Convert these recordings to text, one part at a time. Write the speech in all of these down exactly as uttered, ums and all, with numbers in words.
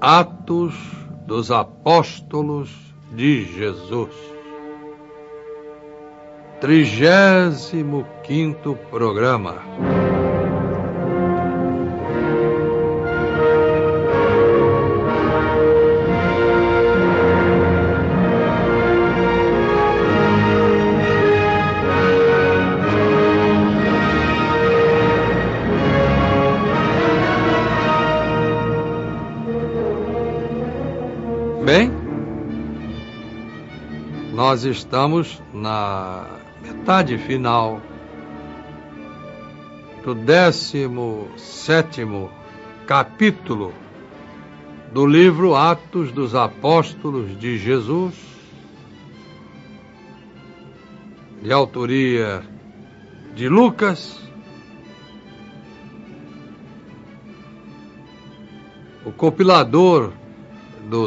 Atos dos Apóstolos de Jesus. Trigésimo quinto programa. Bem, nós estamos na metade final do décimo sétimo capítulo do livro Atos dos Apóstolos de Jesus, de autoria de Lucas, o compilador do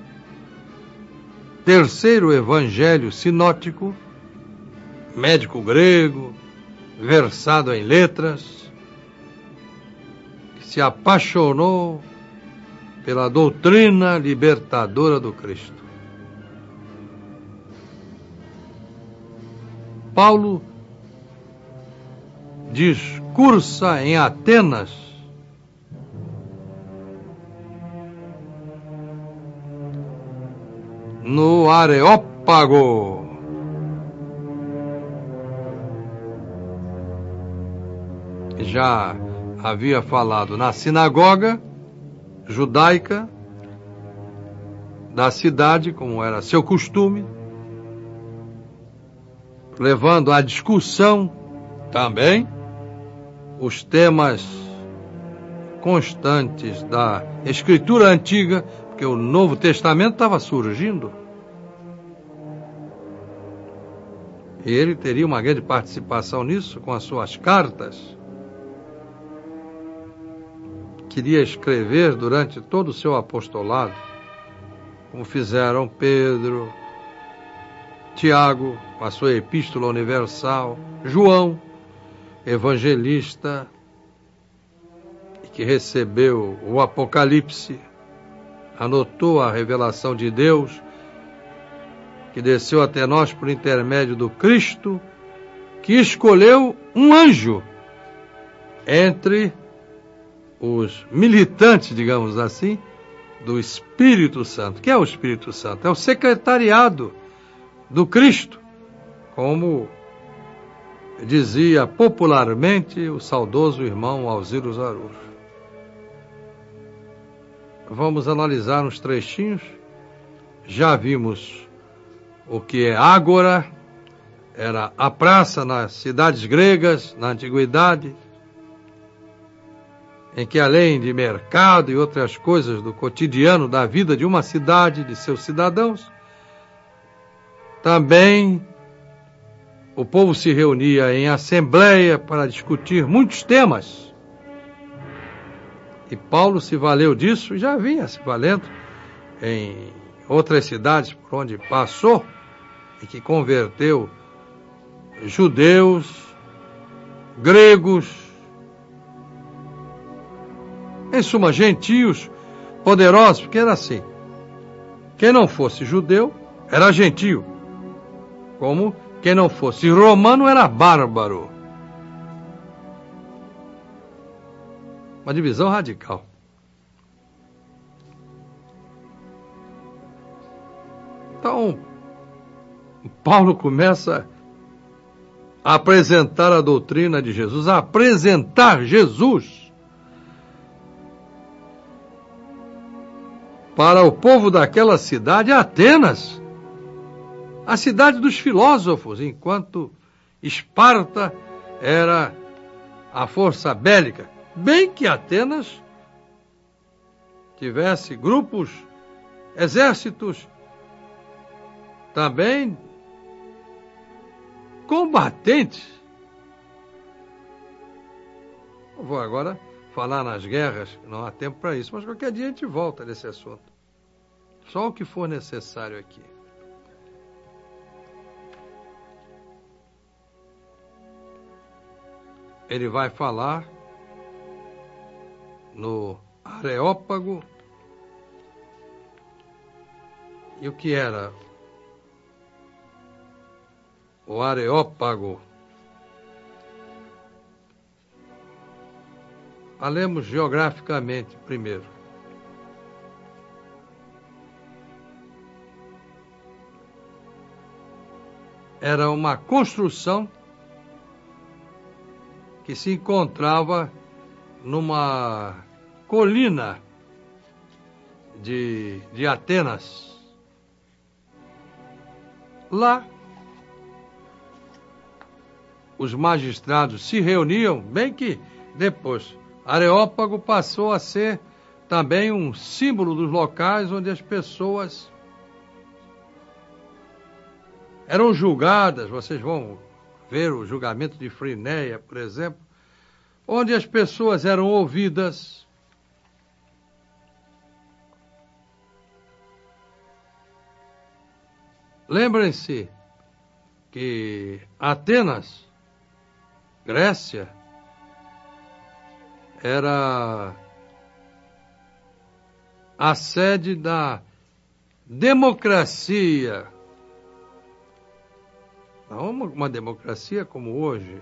terceiro evangelho sinótico, médico grego, versado em letras, que se apaixonou pela doutrina libertadora do Cristo. Paulo discursa em Atenas no Areópago. Já havia falado na sinagoga judaica da cidade, como era seu costume, levando à discussão também os temas constantes da Escritura Antiga, porque o Novo Testamento estava surgindo. E ele teria uma grande participação nisso, com as suas cartas. Queria escrever durante todo o seu apostolado, como fizeram Pedro, Tiago, com a sua Epístola Universal, João, evangelista, que recebeu o Apocalipse, anotou a revelação de Deus, que desceu até nós por intermédio do Cristo, que escolheu um anjo entre os militantes, digamos assim, do Espírito Santo. O que é o Espírito Santo? É o secretariado do Cristo, como dizia popularmente o saudoso irmão Alziro Zarujo. Vamos analisar uns trechinhos. Já vimos o que é ágora, era a praça nas cidades gregas, na antiguidade, em que além de mercado e outras coisas do cotidiano da vida de uma cidade, de seus cidadãos, também o povo se reunia em assembleia para discutir muitos temas. E Paulo se valeu disso, e já vinha se valendo em outras cidades por onde passou, e que converteu judeus, gregos, em suma, gentios poderosos, porque era assim. Quem não fosse judeu era gentio, como quem não fosse romano era bárbaro. Uma divisão radical. Então, Paulo começa a apresentar a doutrina de Jesus, a apresentar Jesus para o povo daquela cidade, Atenas, a cidade dos filósofos, enquanto Esparta era a força bélica. Bem que Atenas tivesse grupos, exércitos, também combatentes. Não vou agora falar nas guerras, não há tempo para isso, mas qualquer dia a gente volta nesse assunto. Só o que for necessário aqui. Ele vai falar no Areópago E o que era o Areópago? Falemos geograficamente primeiro. Era uma construção que se encontrava numa colina de, de Atenas. Lá, os magistrados se reuniam, bem que depois Areópago passou a ser também um símbolo dos locais onde as pessoas eram julgadas. Vocês vão ver o julgamento de Frinéia, por exemplo, onde as pessoas eram ouvidas. Lembrem-se que Atenas, Grécia, era a sede da democracia. Não uma, uma democracia como hoje.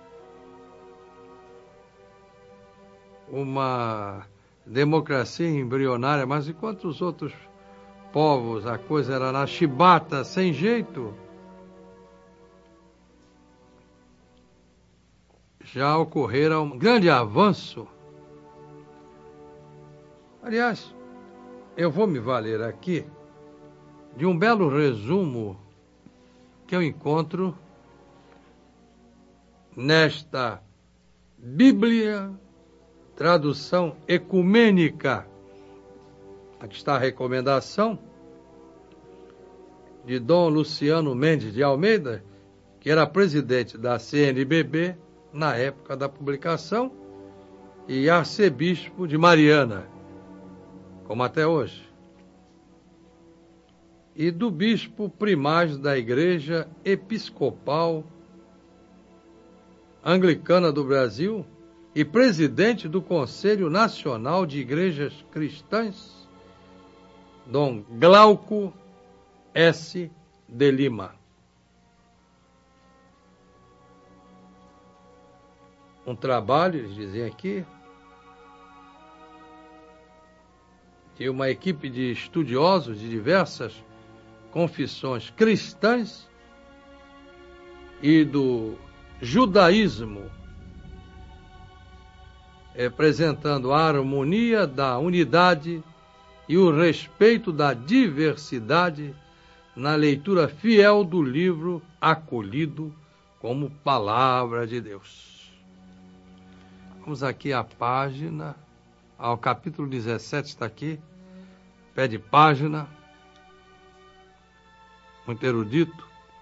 Uma democracia embrionária, mas enquanto os outros povos a coisa era na chibata, sem jeito, já ocorrera um grande avanço. Aliás, eu vou me valer aqui de um belo resumo que eu encontro nesta Bíblia, tradução ecumênica. Aqui está a recomendação de Dom Luciano Mendes de Almeida, que era presidente da C N B B na época da publicação e arcebispo de Mariana, como até hoje, e do bispo primaz da Igreja Episcopal Anglicana do Brasil e presidente do Conselho Nacional de Igrejas Cristãs, Dom Glauco S. de Lima. Um trabalho, eles dizem aqui, de uma equipe de estudiosos de diversas confissões cristãs e do judaísmo, representando a harmonia da unidade e o respeito da diversidade na leitura fiel do livro acolhido como palavra de Deus. Vamos aqui à página, ao capítulo dezessete, está aqui, pé de página, muito erudito.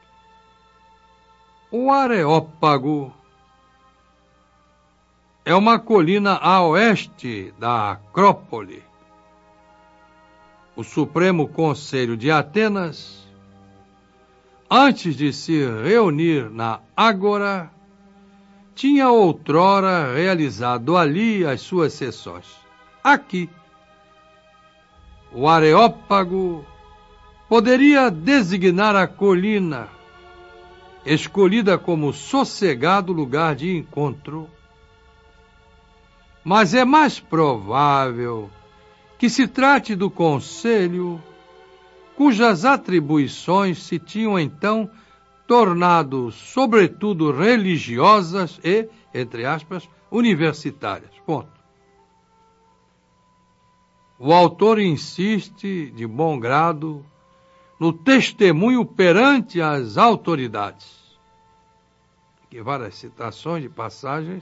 O Areópago é uma colina a oeste da Acrópole. O Supremo Conselho de Atenas, antes de se reunir na Ágora, tinha outrora realizado ali as suas sessões. Aqui, o Areópago poderia designar a colina, escolhida como sossegado lugar de encontro, mas é mais provável que se trate do conselho, cujas atribuições se tinham então tornado, sobretudo, religiosas e, entre aspas, universitárias. Ponto. O autor insiste, de bom grado, no testemunho perante as autoridades. Aqui várias citações de passagens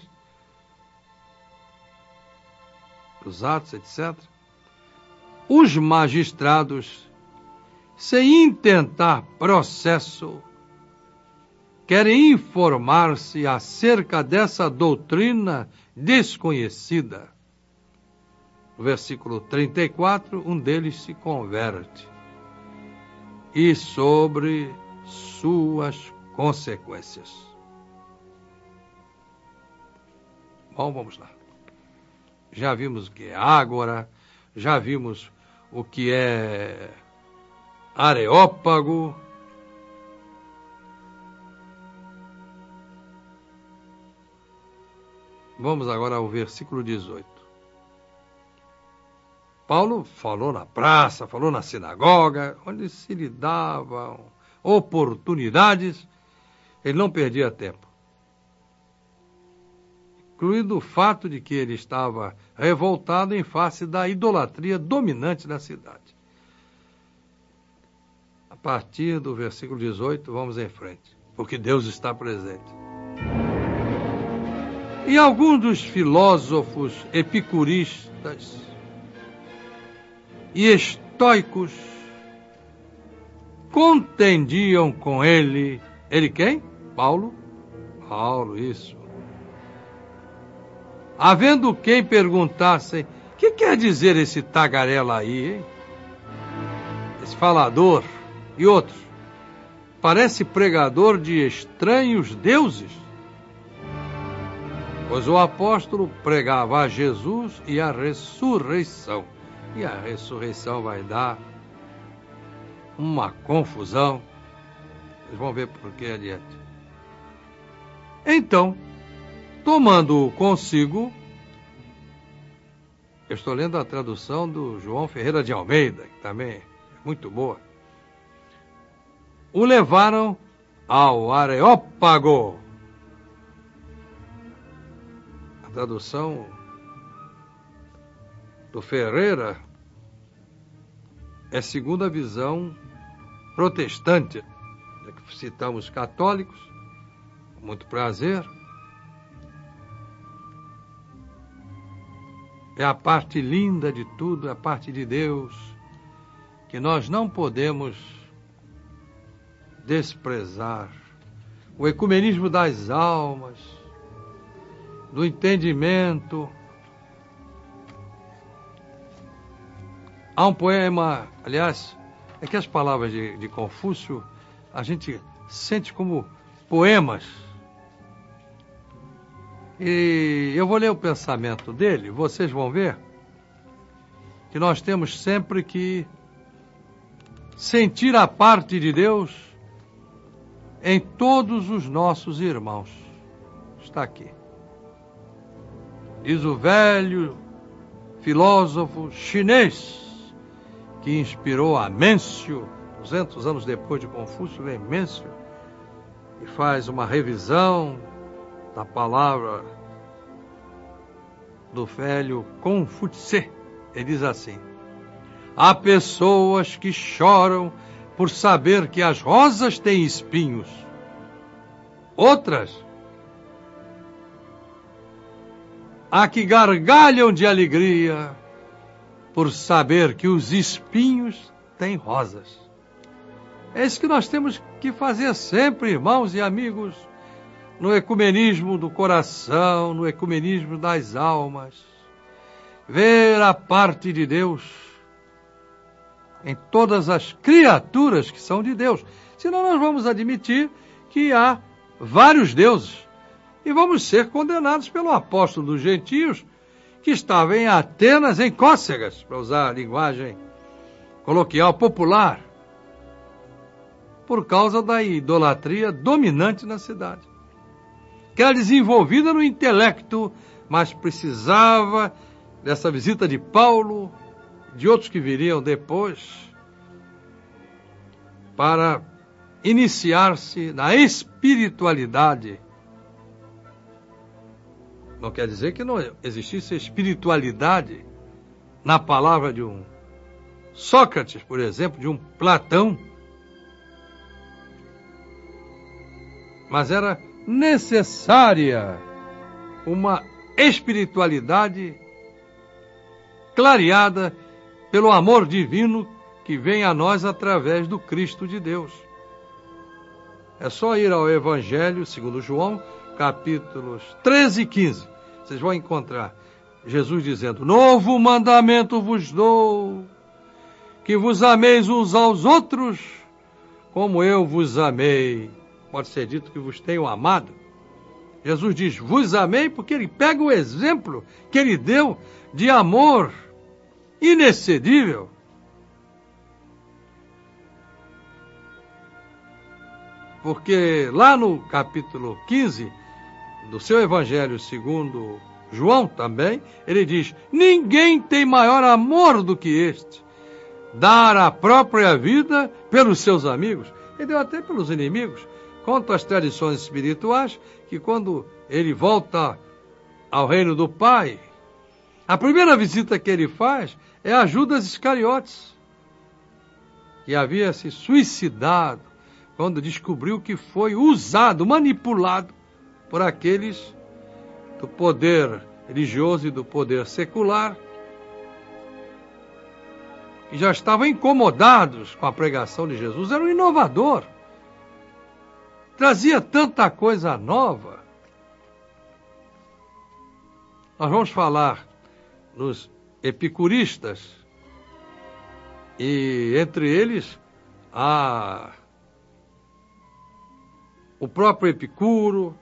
dos Atos, etcétera. Os magistrados, sem intentar processo, querem informar-se acerca dessa doutrina desconhecida. No versículo trinta e quatro, um deles se converte. E sobre suas consequências. Bom, vamos lá. Já vimos o que é Ágora, já vimos o que é Areópago. Vamos agora ao versículo dezoito. Paulo falou na praça, falou na sinagoga, onde se lhe davam oportunidades, ele não perdia tempo. Incluindo o fato de que ele estava revoltado em face da idolatria dominante na cidade. A partir do versículo dezoito, vamos em frente, porque Deus está presente. E alguns dos filósofos epicuristas e estoicos contendiam com ele. Ele quem? Paulo? Paulo, isso. Havendo quem perguntasse, o que quer dizer esse tagarela aí, hein? Esse falador e outros. Parece pregador de estranhos deuses. Pois o apóstolo pregava a Jesus e a ressurreição. E a ressurreição vai dar uma confusão. Vocês vão ver por que adiante. Então, tomando-o consigo, eu estou lendo a tradução do João Ferreira de Almeida, que também é muito boa. O levaram ao Areópago. A tradução do Ferreira é segundo a visão protestante. Citamos católicos, com muito prazer. É a parte linda de tudo, é a parte de Deus, que nós não podemos desprezar. O ecumenismo das almas, do entendimento. Há um poema, aliás, é que as palavras de, de Confúcio a gente sente como poemas. E eu vou ler o pensamento dele, vocês vão ver que nós temos sempre que sentir a parte de Deus em todos os nossos irmãos. Está aqui. Diz o velho filósofo chinês que inspirou a Mêncio, duzentos anos depois de Confúcio, vem Mêncio e faz uma revisão da palavra do velho Confúcio. Ele diz assim: há pessoas que choram por saber que as rosas têm espinhos. Outras há que gargalham de alegria por saber que os espinhos têm rosas. É isso que nós temos que fazer sempre, irmãos e amigos, no ecumenismo do coração, no ecumenismo das almas. Ver a parte de Deus em todas as criaturas que são de Deus. Senão nós vamos admitir que há vários deuses e vamos ser condenados pelo apóstolo dos gentios, que estava em Atenas, em cócegas, para usar a linguagem coloquial popular, por causa da idolatria dominante na cidade, que era desenvolvida no intelecto, mas precisava dessa visita de Paulo, de outros que viriam depois, para iniciar-se na espiritualidade. Não quer dizer que não existisse espiritualidade na palavra de um Sócrates, por exemplo, de um Platão. Mas era necessária uma espiritualidade clareada pelo amor divino que vem a nós através do Cristo de Deus. É só ir ao Evangelho segundo João, capítulos treze e quinze. Vocês vão encontrar Jesus dizendo: novo mandamento vos dou, que vos ameis uns aos outros, como eu vos amei. Pode ser dito que vos tenho amado. Jesus diz, vos amei, porque ele pega o exemplo que ele deu de amor inexcedível. Porque lá no capítulo quinze do seu Evangelho segundo João também, ele diz: ninguém tem maior amor do que este, dar a própria vida pelos seus amigos. Ele deu até pelos inimigos. Conta as tradições espirituais que quando ele volta ao reino do Pai, a primeira visita que ele faz é a Judas Iscariotes, que havia se suicidado quando descobriu que foi usado, manipulado por aqueles do poder religioso e do poder secular, que já estavam incomodados com a pregação de Jesus. Era um inovador, trazia tanta coisa nova. Nós vamos falar nos epicuristas, e entre eles há o próprio Epicuro,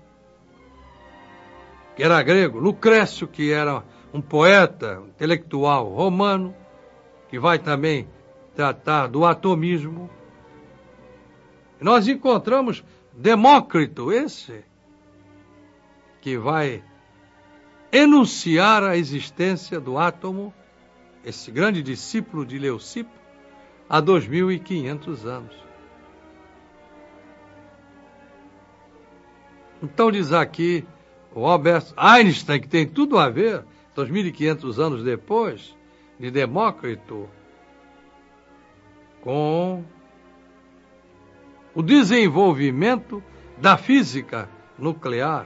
que era grego, Lucrécio, que era um poeta, um intelectual romano, que vai também tratar do atomismo. E nós encontramos Demócrito, esse, que vai enunciar a existência do átomo, esse grande discípulo de Leucipo, há dois mil e quinhentos anos. Então diz aqui o Albert Einstein, que tem tudo a ver, dois mil e quinhentos anos depois de Demócrito, com o desenvolvimento da física nuclear,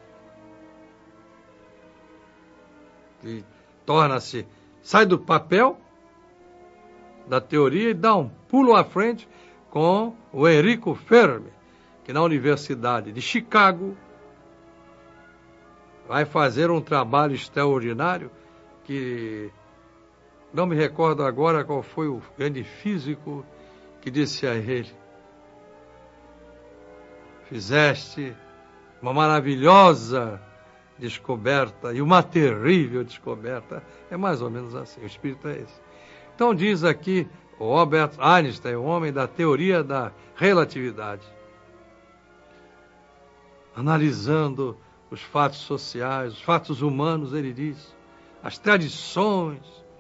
que torna-se, sai do papel da teoria e dá um pulo à frente com o Enrico Fermi, que na Universidade de Chicago vai fazer um trabalho extraordinário, que não me recordo agora qual foi o grande físico que disse a ele: fizeste uma maravilhosa descoberta e uma terrível descoberta. É mais ou menos assim, o espírito é esse. Então diz aqui o Albert Einstein, o homem da teoria da relatividade, analisando os fatos sociais, os fatos humanos, ele diz, as tradições.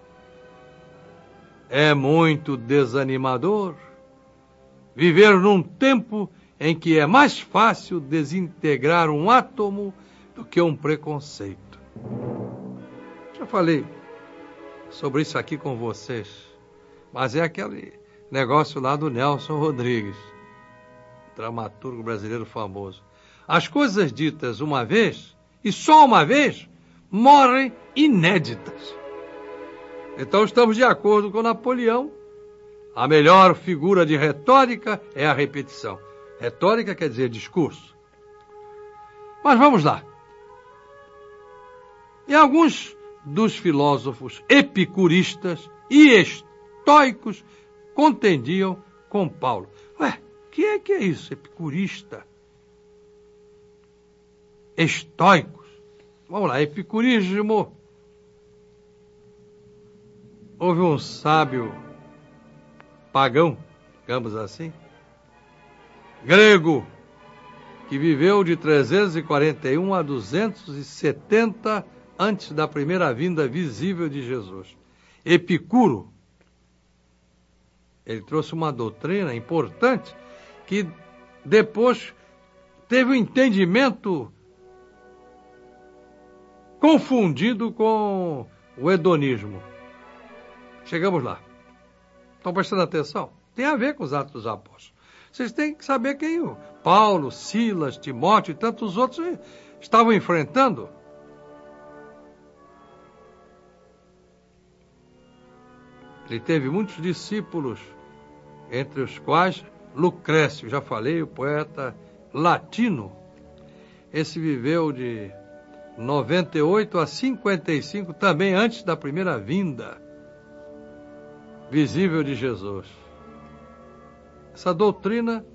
É muito desanimador viver num tempo em que é mais fácil desintegrar um átomo do que um preconceito. Já falei sobre isso aqui com vocês, mas é aquele negócio lá do Nelson Rodrigues, dramaturgo brasileiro famoso. As coisas ditas uma vez, e só uma vez, morrem inéditas. Então estamos de acordo com Napoleão. A melhor figura de retórica é a repetição. Retórica quer dizer discurso. Mas vamos lá. E alguns dos filósofos epicuristas e estoicos contendiam com Paulo. Ué, o que é que é isso, epicurista? Estoicos. Vamos lá, epicurismo. Houve um sábio pagão, digamos assim, grego, que viveu de trezentos e quarenta e um a duzentos e setenta antes da primeira vinda visível de Jesus. Epicuro. Ele trouxe uma doutrina importante que depois teve um entendimento confundido com o hedonismo. Chegamos lá. Estão prestando atenção? Tem a ver com os Atos dos Apóstolos. Vocês têm que saber quem o Paulo, Silas, Timóteo e tantos outros estavam enfrentando. Ele teve muitos discípulos, entre os quais Lucrécio, já falei, o poeta latino. Esse viveu de noventa e oito a cinquenta e cinco, também antes da primeira vinda visível de Jesus. Essa doutrina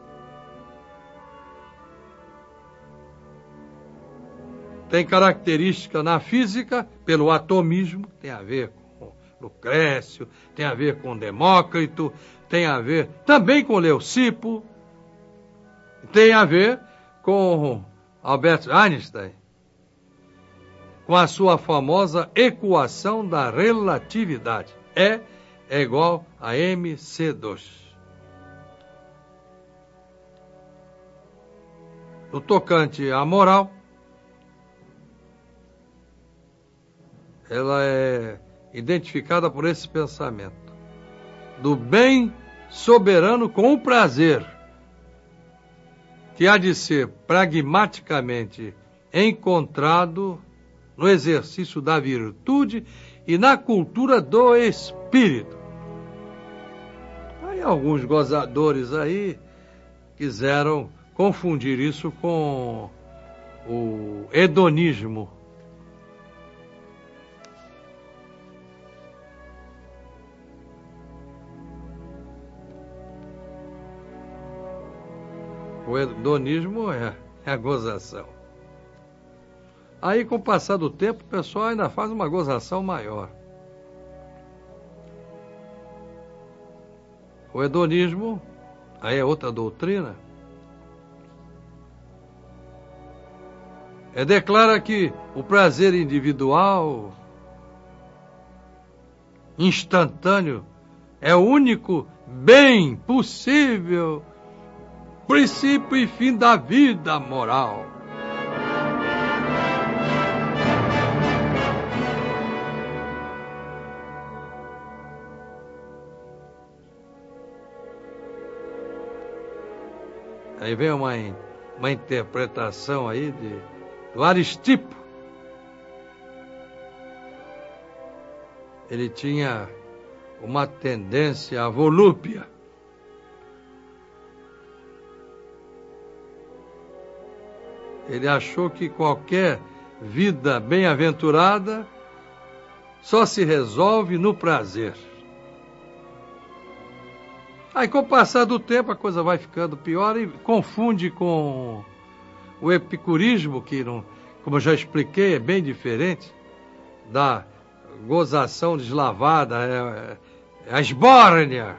tem característica na física pelo atomismo, tem a ver com Lucrécio, tem a ver com Demócrito, tem a ver também com Leucipo. tem a ver com Albert Einstein, com a sua famosa equação da relatividade. E é igual a M C dois. No tocante à moral, ela é identificada por esse pensamento do bem soberano com o prazer, que há de ser pragmaticamente encontrado no exercício da virtude e na cultura do espírito. Aí alguns gozadores aí quiseram confundir isso com o hedonismo. O hedonismo é, é a gozação. Aí, com o passar do tempo, o pessoal ainda faz uma gozação maior. O hedonismo, aí é outra doutrina, é declara que o prazer individual, instantâneo, é o único bem possível, princípio e fim da vida moral. Aí vem uma, uma interpretação aí de, do Aristipo. Ele tinha uma tendência à volúpia. Ele achou que qualquer vida bem-aventurada só se resolve no prazer. Aí, com o passar do tempo, a coisa vai ficando pior e confunde com o epicurismo, que, não, como eu já expliquei, é bem diferente da gozação deslavada, é, é a esbórnia.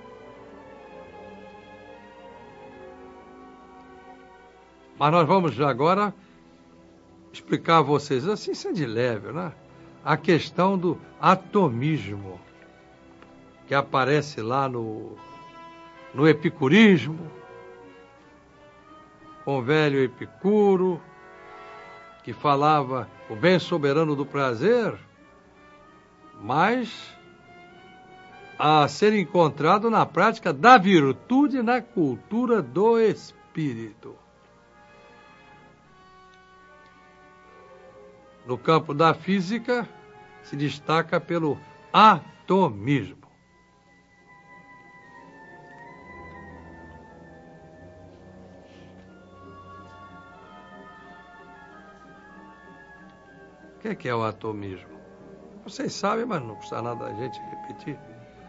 Mas nós vamos agora explicar a vocês, assim, isso é de leve, né? A questão do atomismo, que aparece lá no, no epicurismo, com o velho Epicuro, que falava o bem soberano do prazer, mas a ser encontrado na prática da virtude e na cultura do espírito. No campo da física, se destaca pelo atomismo. O que é, que é o atomismo? Vocês sabem, mas não custa nada a gente repetir.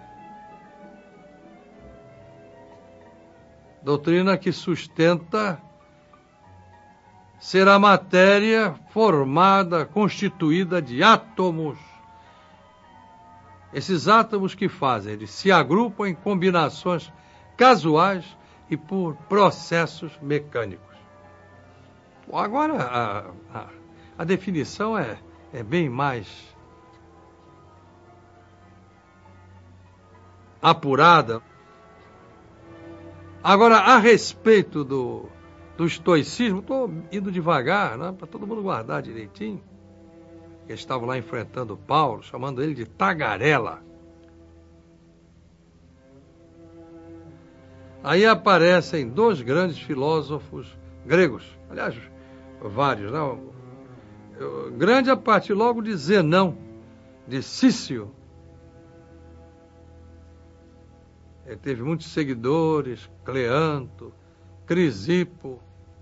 Doutrina que sustenta ser a matéria formada, constituída de átomos. Esses átomos que fazem, eles se agrupam em combinações casuais e por processos mecânicos. Agora, a, a, a definição é, é bem mais apurada. Agora, a respeito do do estoicismo, estou indo devagar, né, para todo mundo guardar direitinho. Eles estavam lá enfrentando Paulo, chamando ele de tagarela. Aí aparecem dois grandes filósofos gregos, aliás, vários, né? Grande a partir logo de Zenão, de Cício. Ele teve muitos seguidores, Cleanto, Crisipo.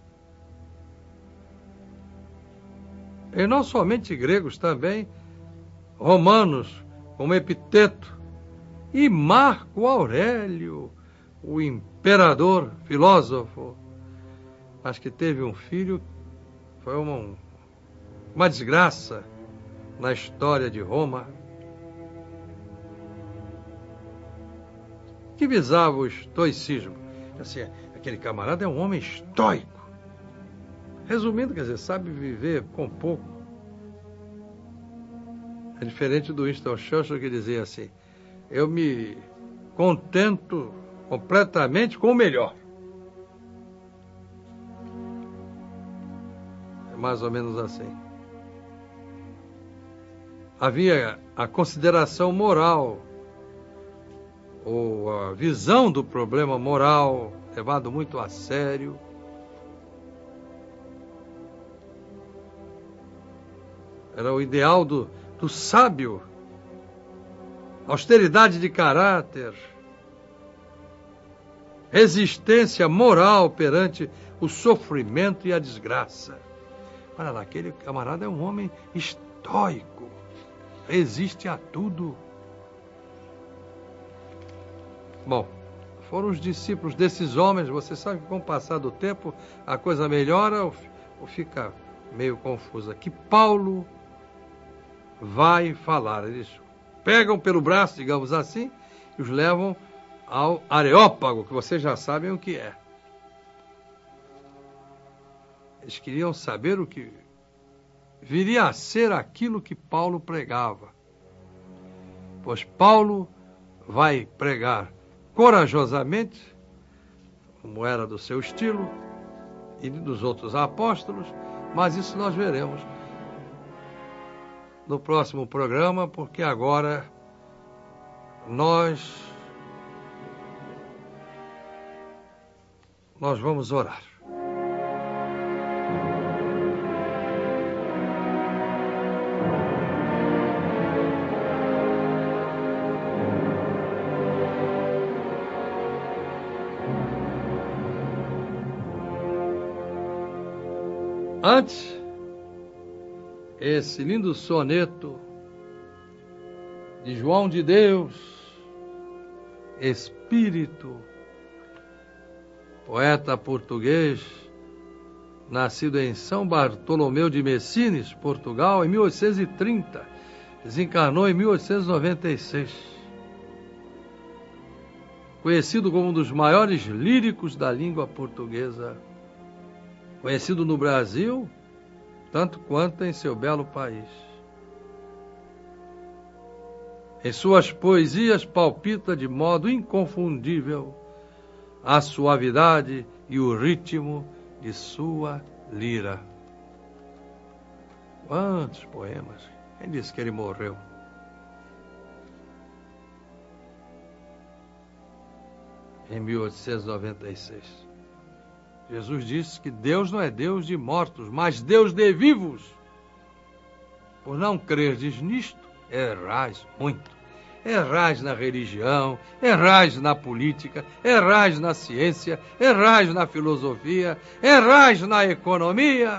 E não somente gregos, também romanos, como Epiteto, e Marco Aurélio, o imperador, filósofo, mas que teve um filho, foi uma, uma desgraça na história de Roma, que visava o estoicismo. Assim, Aquele camarada é um homem estoico. Resumindo, quer dizer, sabe viver com pouco. É diferente do Winston Churchill, que dizia assim: eu me contento completamente com o melhor. É mais ou menos assim. Havia a consideração moral, ou a visão do problema moral, levado muito a sério. Era o ideal do, do sábio, austeridade de caráter, resistência moral perante o sofrimento e a desgraça. Olha lá, aquele camarada é um homem estoico, resiste a tudo. Bom, foram os discípulos desses homens. Você sabe que com o passar do tempo a coisa melhora ou, ou fica meio confusa. Que Paulo vai falar. Eles pegam pelo braço, digamos assim, e os levam ao Areópago, que vocês já sabem o que é. Eles queriam saber o que viria a ser aquilo que Paulo pregava. Pois Paulo vai pregar corajosamente, como era do seu estilo, e dos outros apóstolos, mas isso nós veremos no próximo programa, porque agora nós nós vamos orar. Antes, esse lindo soneto de João de Deus, Espírito, poeta português, nascido em São Bartolomeu de Messines, Portugal, em mil oitocentos e trinta, desencarnou em mil oitocentos e noventa e seis. Conhecido como um dos maiores líricos da língua portuguesa, conhecido no Brasil, tanto quanto em seu belo país. Em suas poesias palpita de modo inconfundível a suavidade e o ritmo de sua lira. Quantos poemas! Quem disse que ele morreu? Em mil oitocentos e noventa e seis. Jesus disse que Deus não é Deus de mortos, mas Deus de vivos. Por não crerdes nisto, errais muito. Errais na religião, errais na política, errais na ciência, errais na filosofia, errais na economia.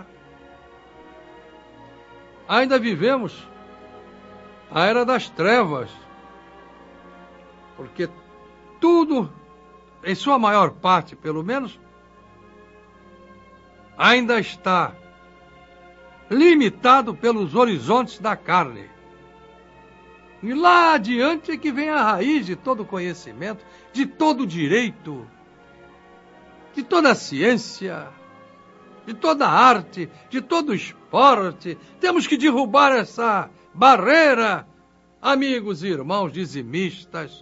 Ainda vivemos a era das trevas, porque tudo, em sua maior parte pelo menos, ainda está limitado pelos horizontes da carne. E lá adiante é que vem a raiz de todo conhecimento, de todo direito, de toda a ciência, de toda a arte, de todo o esporte. Temos que derrubar essa barreira, amigos e irmãos dizimistas,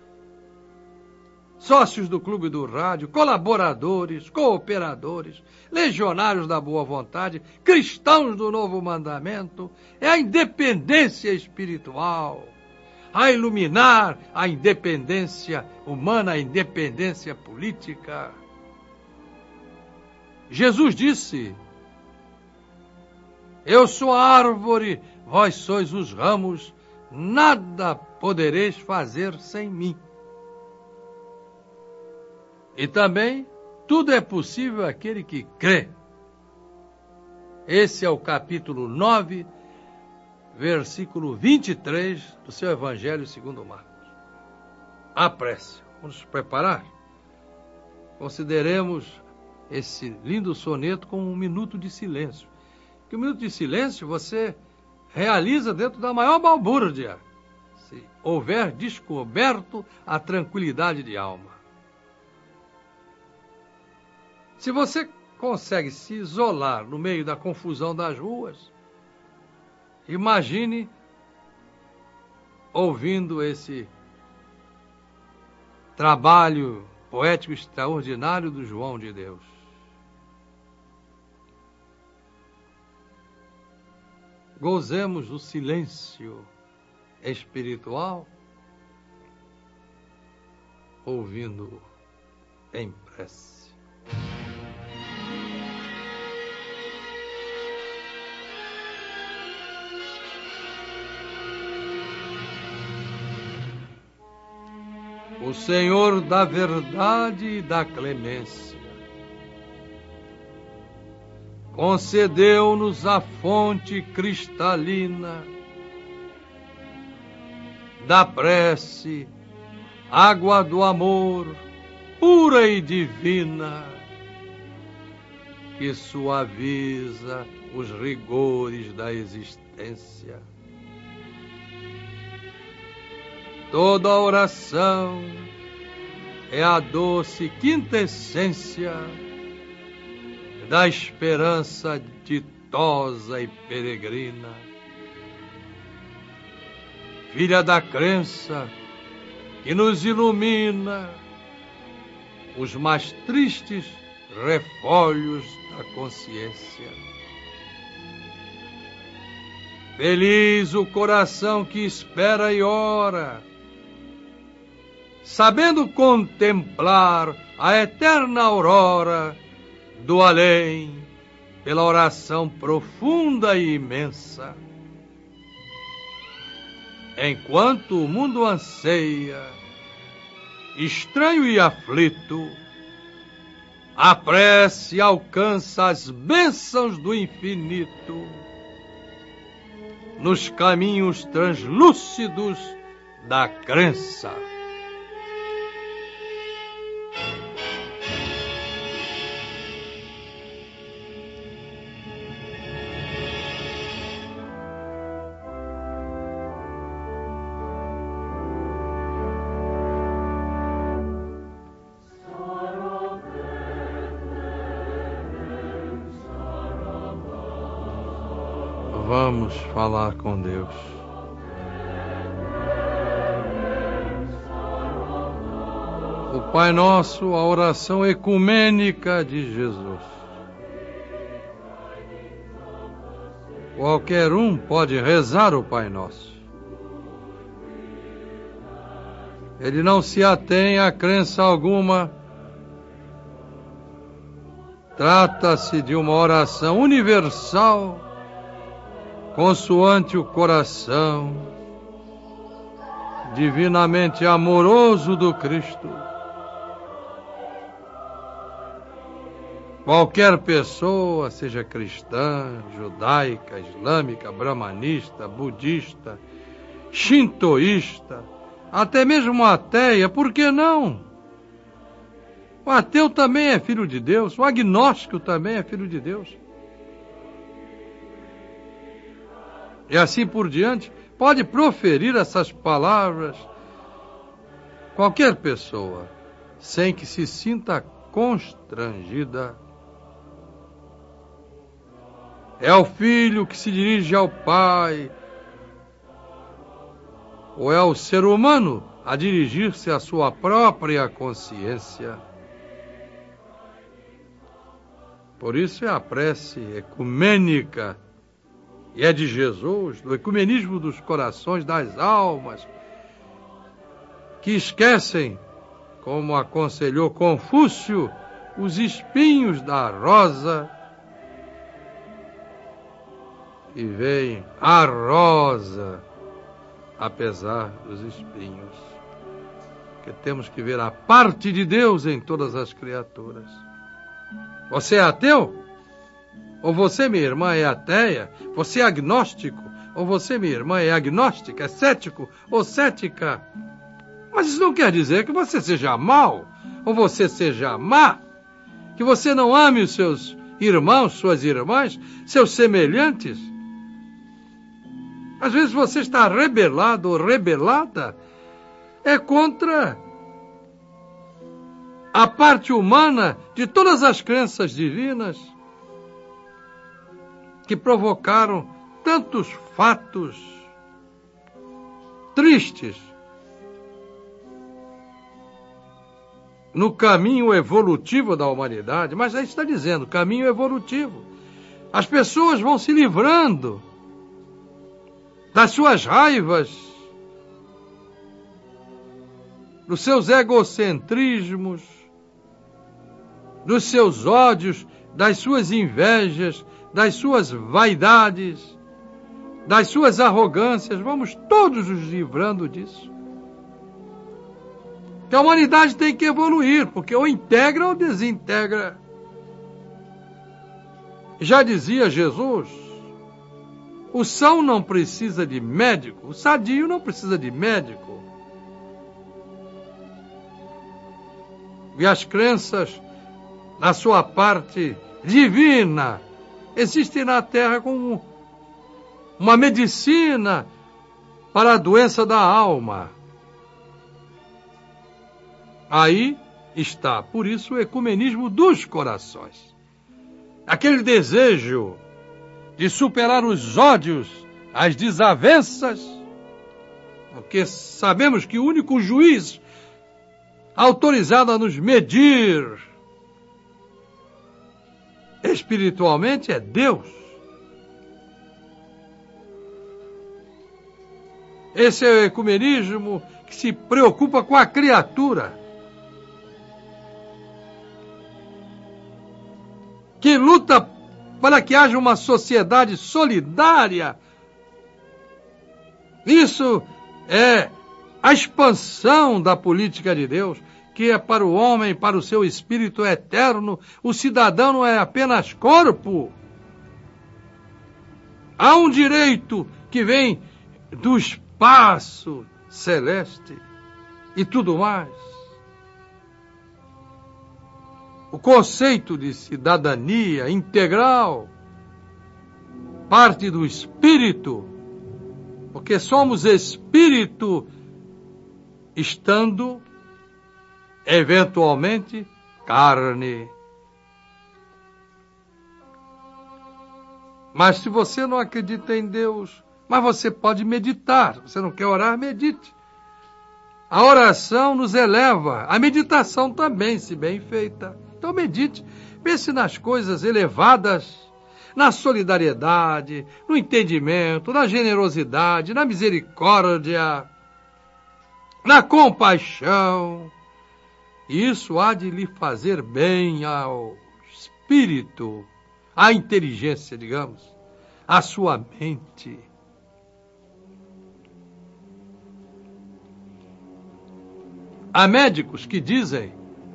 sócios do Clube do Rádio, colaboradores, cooperadores, legionários da boa vontade, cristãos do novo mandamento. É a independência espiritual, a iluminar a independência humana, a independência política. Jesus disse: eu sou a árvore, vós sois os ramos, nada podereis fazer sem mim. E também, tudo é possível àquele que crê. Esse é o capítulo nove, versículo vinte e três do seu Evangelho segundo Marcos. A prece. Vamos nos preparar? Consideremos esse lindo soneto como um minuto de silêncio. Que um minuto de silêncio você realiza dentro da maior balbúrdia, se houver descoberto a tranquilidade de alma. Se você consegue se isolar no meio da confusão das ruas, imagine ouvindo esse trabalho poético extraordinário do João de Deus. Gozemos do silêncio espiritual, ouvindo em prece. O Senhor da verdade e da clemência concedeu-nos a fonte cristalina da prece, água do amor, pura e divina, que suaviza os rigores da existência. Toda oração é a doce quintessência da esperança ditosa e peregrina, filha da crença que nos ilumina os mais tristes refolhos da consciência. Feliz o coração que espera e ora, sabendo contemplar a eterna aurora do além pela oração profunda e imensa. Enquanto o mundo anseia, estranho e aflito, a prece alcança as bênçãos do infinito nos caminhos translúcidos da crença. Vamos falar com Deus. O Pai Nosso, a oração ecumênica de Jesus. Qualquer um pode rezar o Pai Nosso. Ele não se atém a crença alguma. Trata-se de uma oração universal, consoante o coração divinamente amoroso do Cristo. Qualquer pessoa, seja cristã, judaica, islâmica, brahmanista, budista, shintoísta, até mesmo ateia, por que não? O ateu também é filho de Deus, o agnóstico também é filho de Deus. E assim por diante, pode proferir essas palavras qualquer pessoa, sem que se sinta constrangida. É o filho que se dirige ao Pai, ou é o ser humano a dirigir-se à sua própria consciência? Por isso é a prece ecumênica, e é de Jesus, do ecumenismo dos corações, das almas, que esquecem, como aconselhou Confúcio, os espinhos da rosa e veem a rosa, apesar dos espinhos. Que temos que ver a parte de Deus em todas as criaturas. Você é ateu? Ou você, minha irmã, é ateia? Você é agnóstico? Ou você, minha irmã, é agnóstica, é cético ou cética? Mas isso não quer dizer que você seja mau, ou você seja má, que você não ame os seus irmãos, suas irmãs, seus semelhantes. Às vezes você está rebelado ou rebelada, é contra a parte humana de todas as crenças divinas que provocaram tantos fatos tristes no caminho evolutivo da humanidade. Mas aí está dizendo, caminho evolutivo. As pessoas vão se livrando das suas raivas, dos seus egocentrismos, dos seus ódios, das suas invejas, das suas vaidades, das suas arrogâncias. Vamos todos nos livrando disso. Que a humanidade tem que evoluir, porque ou integra ou desintegra. Já dizia Jesus, o são não precisa de médico, o sadio não precisa de médico. E as crenças, na sua parte divina, existem na Terra como uma medicina para a doença da alma. Aí está, por isso, o ecumenismo dos corações. Aquele desejo de superar os ódios, as desavenças, porque sabemos que o único juiz autorizado a nos medir espiritualmente é Deus. Esse é o ecumenismo que se preocupa com a criatura, que luta para que haja uma sociedade solidária. Isso é a expansão da política de Deus, que é para o homem, para o seu espírito eterno. O cidadão não é apenas corpo. Há um direito que vem do espaço celeste e tudo mais. O conceito de cidadania integral parte do espírito, porque somos espírito estando eventualmente carne. Mas se você não acredita em Deus, mas você pode meditar. Você não quer orar, medite. A oração nos eleva, a meditação também, se bem feita. Então medite, pense nas coisas elevadas, na solidariedade, no entendimento, na generosidade, na misericórdia, na compaixão. Isso há de lhe fazer bem ao espírito, à inteligência, digamos, à sua mente. Há médicos que dizem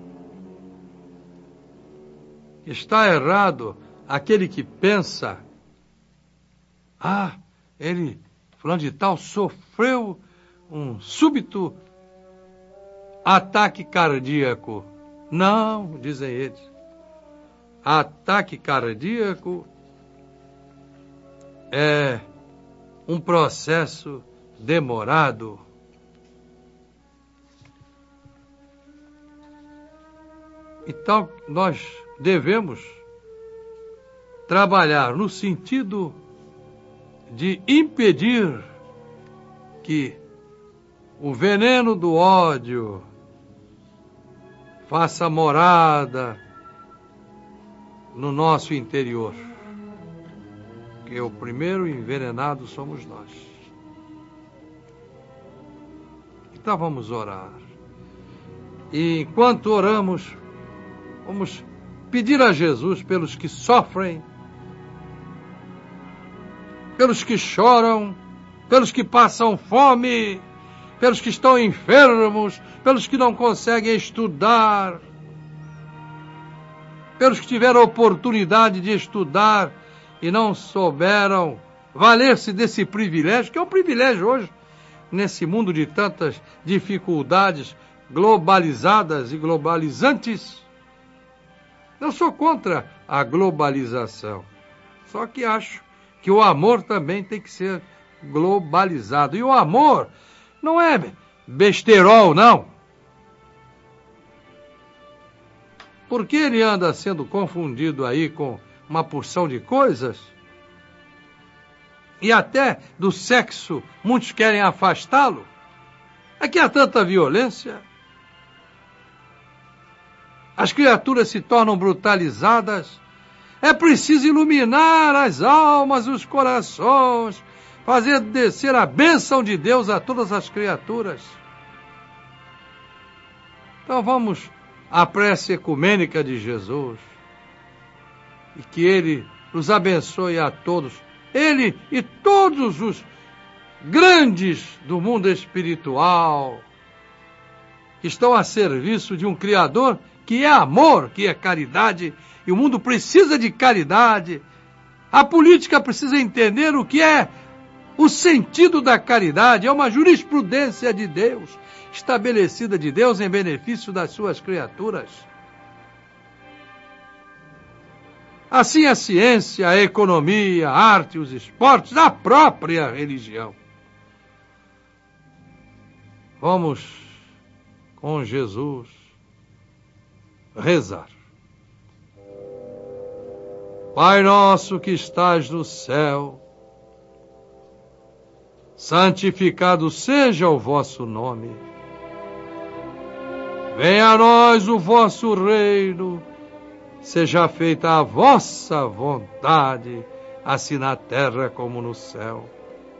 que está errado aquele que pensa, ah, ele, fulano de tal, sofreu um súbito ataque cardíaco. Não, dizem eles. Ataque cardíaco é um processo demorado. Então, nós devemos trabalhar no sentido de impedir que o veneno do ódio faça morada no nosso interior. Porque o primeiro envenenado somos nós. Então vamos orar. E enquanto oramos, vamos pedir a Jesus pelos que sofrem, pelos que choram, pelos que passam fome, pelos que estão enfermos, pelos que não conseguem estudar, pelos que tiveram a oportunidade de estudar e não souberam valer-se desse privilégio, que é um privilégio hoje, nesse mundo de tantas dificuldades globalizadas e globalizantes. Não sou contra a globalização, só que acho que o amor também tem que ser globalizado. E o amor não é besterol, não. Porque ele anda sendo confundido aí com uma porção de coisas. E até do sexo muitos querem afastá-lo. É que há tanta violência. As criaturas se tornam brutalizadas. É preciso iluminar as almas, os corações, fazer descer a bênção de Deus a todas as criaturas. Então vamos à prece ecumênica de Jesus. E que Ele nos abençoe a todos. Ele e todos os grandes do mundo espiritual que estão a serviço de um Criador que é amor, que é caridade, e o mundo precisa de caridade. A política precisa entender o que é o sentido da caridade. É uma jurisprudência de Deus, estabelecida de Deus em benefício das suas criaturas. Assim a ciência, a economia, a arte, os esportes, a própria religião. Vamos com Jesus rezar. Pai nosso que estás no céu, santificado seja o vosso nome. Venha a nós o vosso reino, seja feita a vossa vontade, assim na terra como no céu.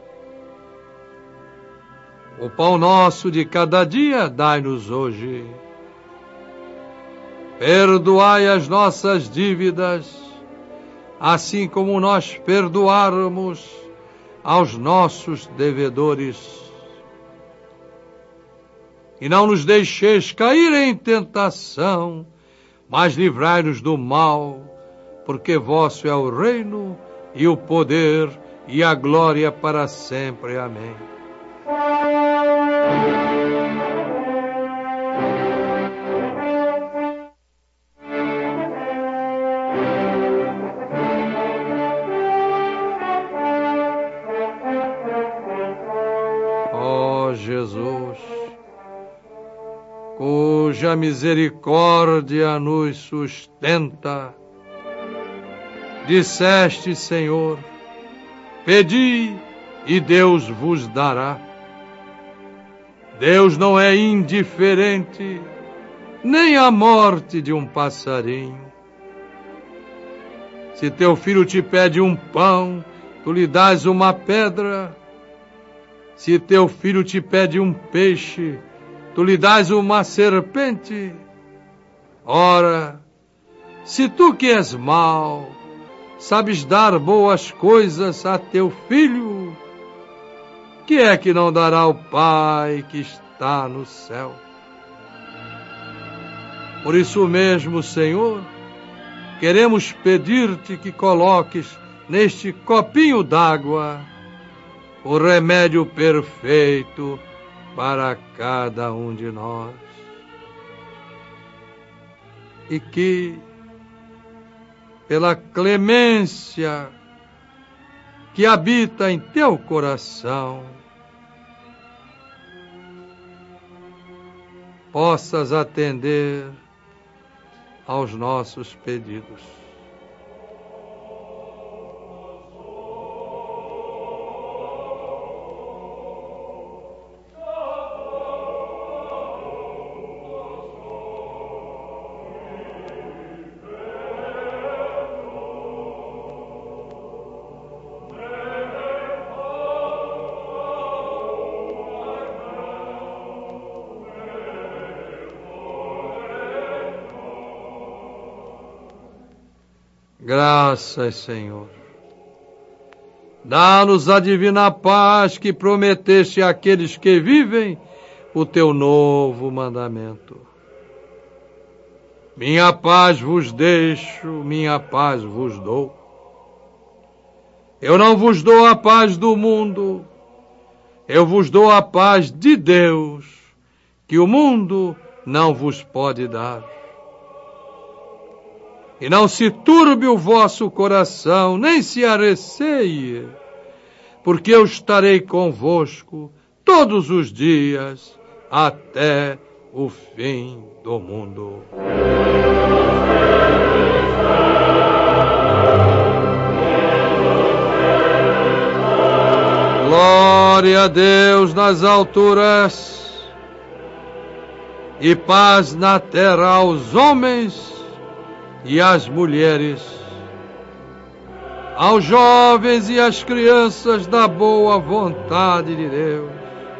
O pão nosso de cada dia dai-nos hoje. Perdoai as nossas dívidas, assim como nós perdoáramos aos nossos devedores. E não nos deixeis cair em tentação, mas livrai-nos do mal, porque vosso é o reino, e o poder, e a glória para sempre. Amém. Ó Jesus, cuja misericórdia nos sustenta, disseste, Senhor, pedi e Deus vos dará. Deus não é indiferente, nem à morte de um passarinho. Se teu filho te pede um pão, tu lhe dás uma pedra. Se teu filho te pede um peixe, tu lhe dás uma serpente. Ora, se tu que és mau, sabes dar boas coisas a teu filho, que é que não dará o Pai que está no céu? Por isso mesmo, Senhor, queremos pedir-te que coloques neste copinho d'água o remédio perfeito para cada um de nós. E que, pela clemência que habita em teu coração, possas atender aos nossos pedidos. Graças, Senhor. Dá-nos a divina paz que prometeste àqueles que vivem o teu novo mandamento. Minha paz vos deixo, minha paz vos dou. Eu não vos dou a paz do mundo, eu vos dou a paz de Deus, que o mundo não vos pode dar. E não se turbe o vosso coração, nem se arreceie, porque eu estarei convosco todos os dias, até o fim do mundo. Glória a Deus nas alturas e paz na terra aos homens e às mulheres, aos jovens e às crianças da boa vontade de Deus.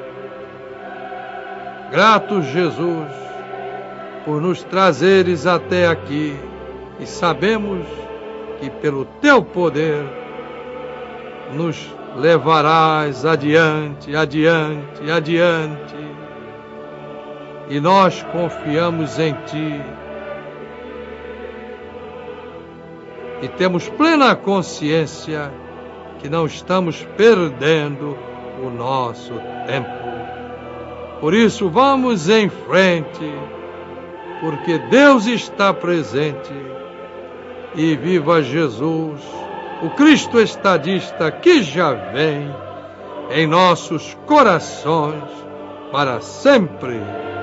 Grato, Jesus, por nos trazeres até aqui, e sabemos que pelo teu poder nos levarás adiante, adiante, adiante, e nós confiamos em ti e temos plena consciência que não estamos perdendo o nosso tempo. Por isso vamos em frente, porque Deus está presente. E viva Jesus, o Cristo estadista que já vem em nossos corações para sempre.